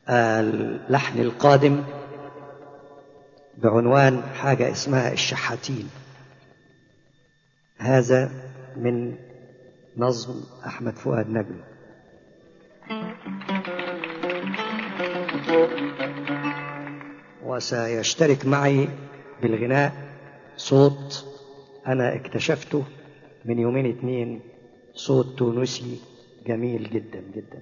اللحن القادم بعنوان حاجة اسمها الشحاتين. هذا من نظم أحمد فؤاد نجم. وسيشترك معي بالغناء صوت أنا اكتشفته من يومين 2، صوت تونسي جميل جدا جدا.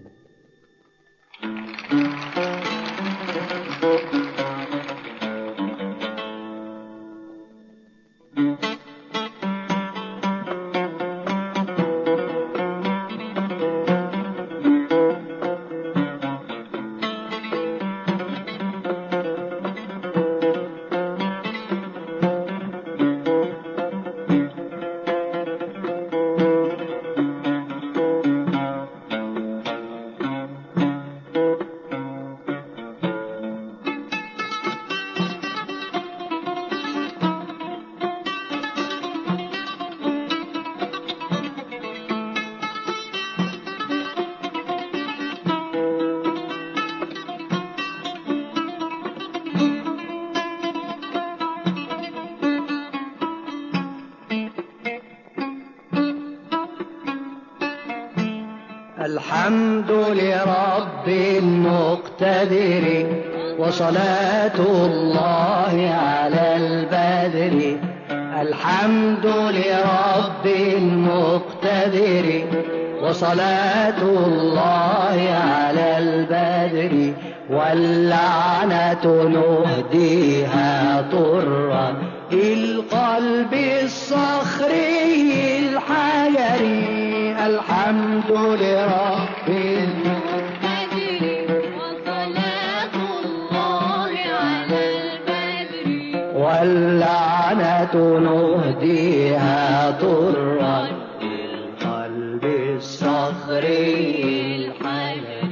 الحمد لرب المقتدر وصلاة الله على البدر. الحمد لرب المقتدر وصلاة الله على البدر. واللعنة نهديها طرا القلب الصخري الحجري. الحمد لرب المقتدر وصلاة الله على البدر. واللعنة نهديها طرا القلب الصخري الحجري.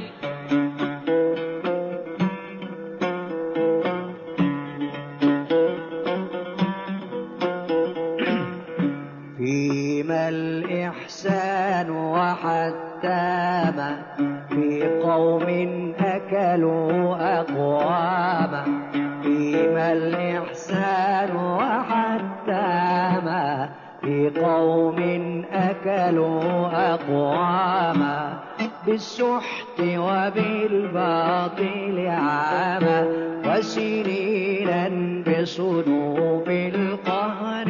فيما الإحسان وحتام في قوم أكلوا أقواما. فيما الإحسان وحتام في قوم أكلوا أقواما. بالسحت وبالباطل عاما وسنينا بصنوف القهر.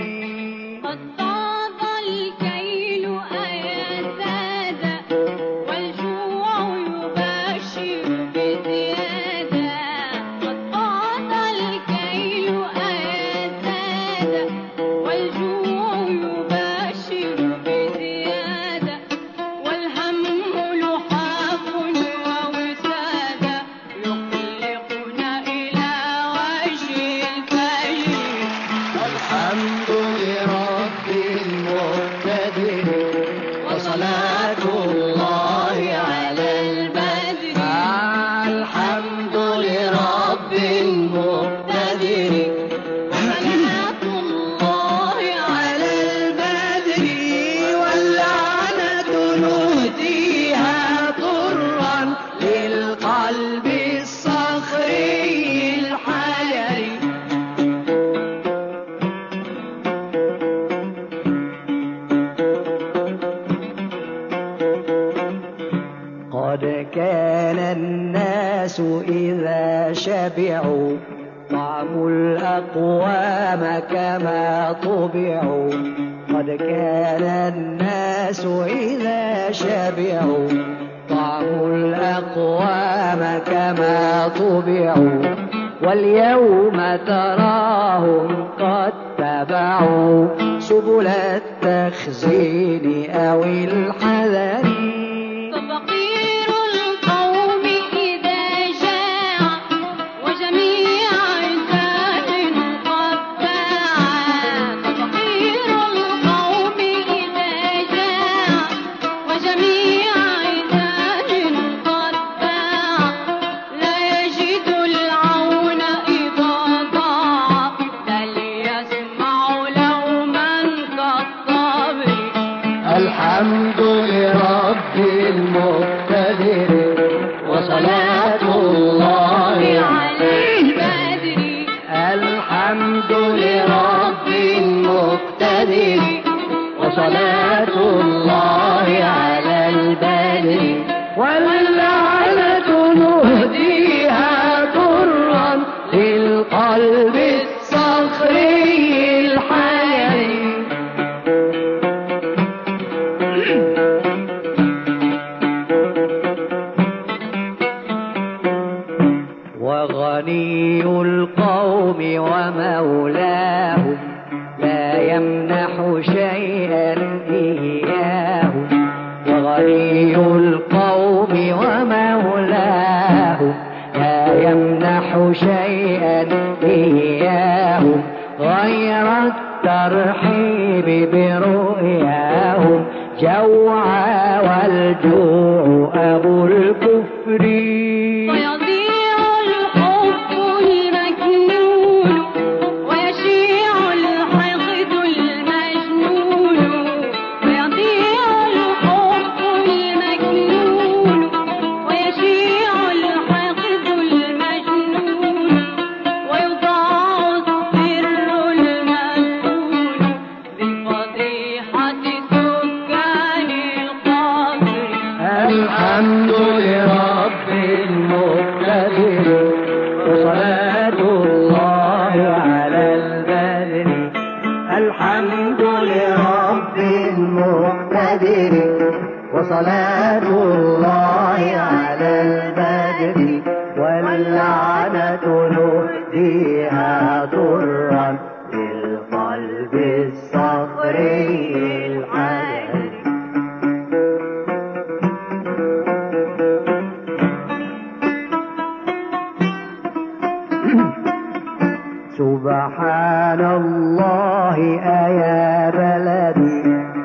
قد كان الناس إذا شبعوا طعموا الأقوام كما طبعوا. قد كان الناس إذا شبعوا طعموا الأقوام كما طبعوا. واليوم تراهم قد تبعوا سبل التخزين أو الحذر. الحمد لله وصلاة الله على البدر واللعنة نهديها ضرا للقلب الصخري الحيري. وغني القوم ومولاهم لا يمنح شيئا إياهم. وغني القوم ومولاهم لا يمنح شيئا إياهم غير الترحيب برؤياهم جوعا والجوع أبو الكفر. ويضيع الحب المكنون ويشيع الحقد المجنون. ويضيع الحب المكنون ويشيع الحقد المجنون ويضاع السر المسؤول بفضيحة سكان القصر. الحمد لرب المقتدر وصلاة الله على البدر. الحمد لرب المقتدر وصلاة الله على البدر واللعنة نهديها ضرا للقلب الصخري الحيري. سبحان الله أيا بلدي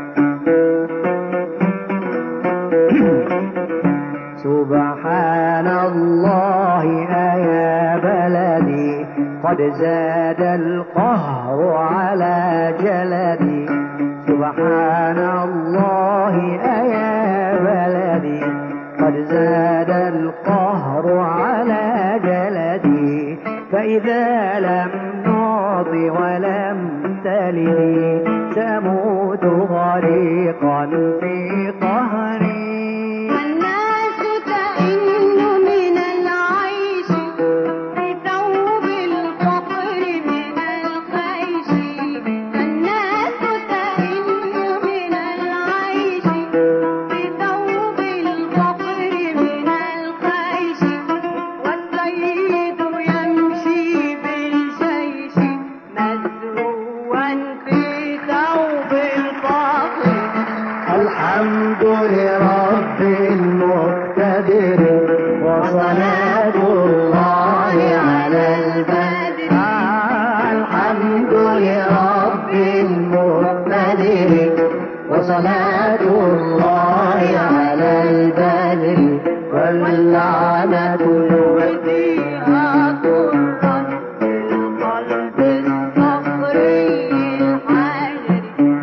سبحان الله أيا بلدي قد زاد القهر على جلدي. سبحان الله أيا بلدي قد زاد القهر على جلدي. فإذا لم نعط ولم تلد تموت غريقا في قهري. الناس تئن من العيش بثوب الفقر من الخيش. الناس تئن من العيش بثوب الفقر من الخيش. والسيد يمشي بالجيش مزروعا في ثوب الفقر. الحمد لرب المقتدر وصلاة الله على البدر. الحمد لرب المقتدر وصلاة الله على البدر واللعنة نهديها ضرا للقلب الصخري الحيري.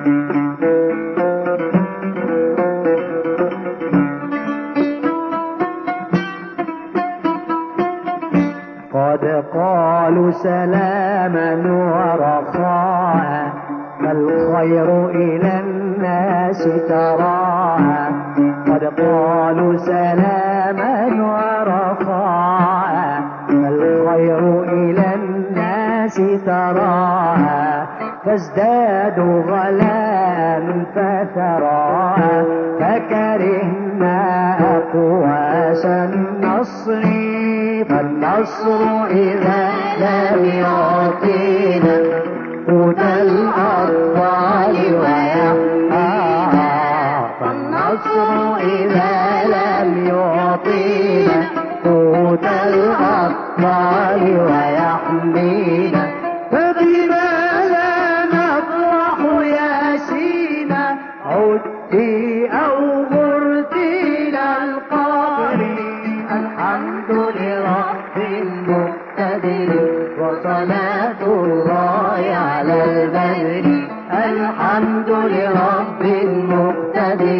قد قالوا سلاما ورخاء فالخير إلى الناس تراها. قد قالوا سلاما ورخاء فالخير إلى الناس تراها. فازدادوا غلاء فتراها فكرهنا أقواس النصر. فالنصر إذا لم يعطينا قوت الأطفال ويحمينا. فالنصر إذا لم يعطينا قوت الأطفال ويحمينا. فبما لا نفرح يا سينا عدتي أو غرتينا القبر. الحمد لرب المقتدر وصلاة الله على البدر. الحمد لرب المقتدر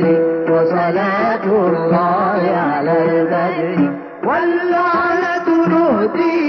وصلاة الله على البدر واللعنة نهدي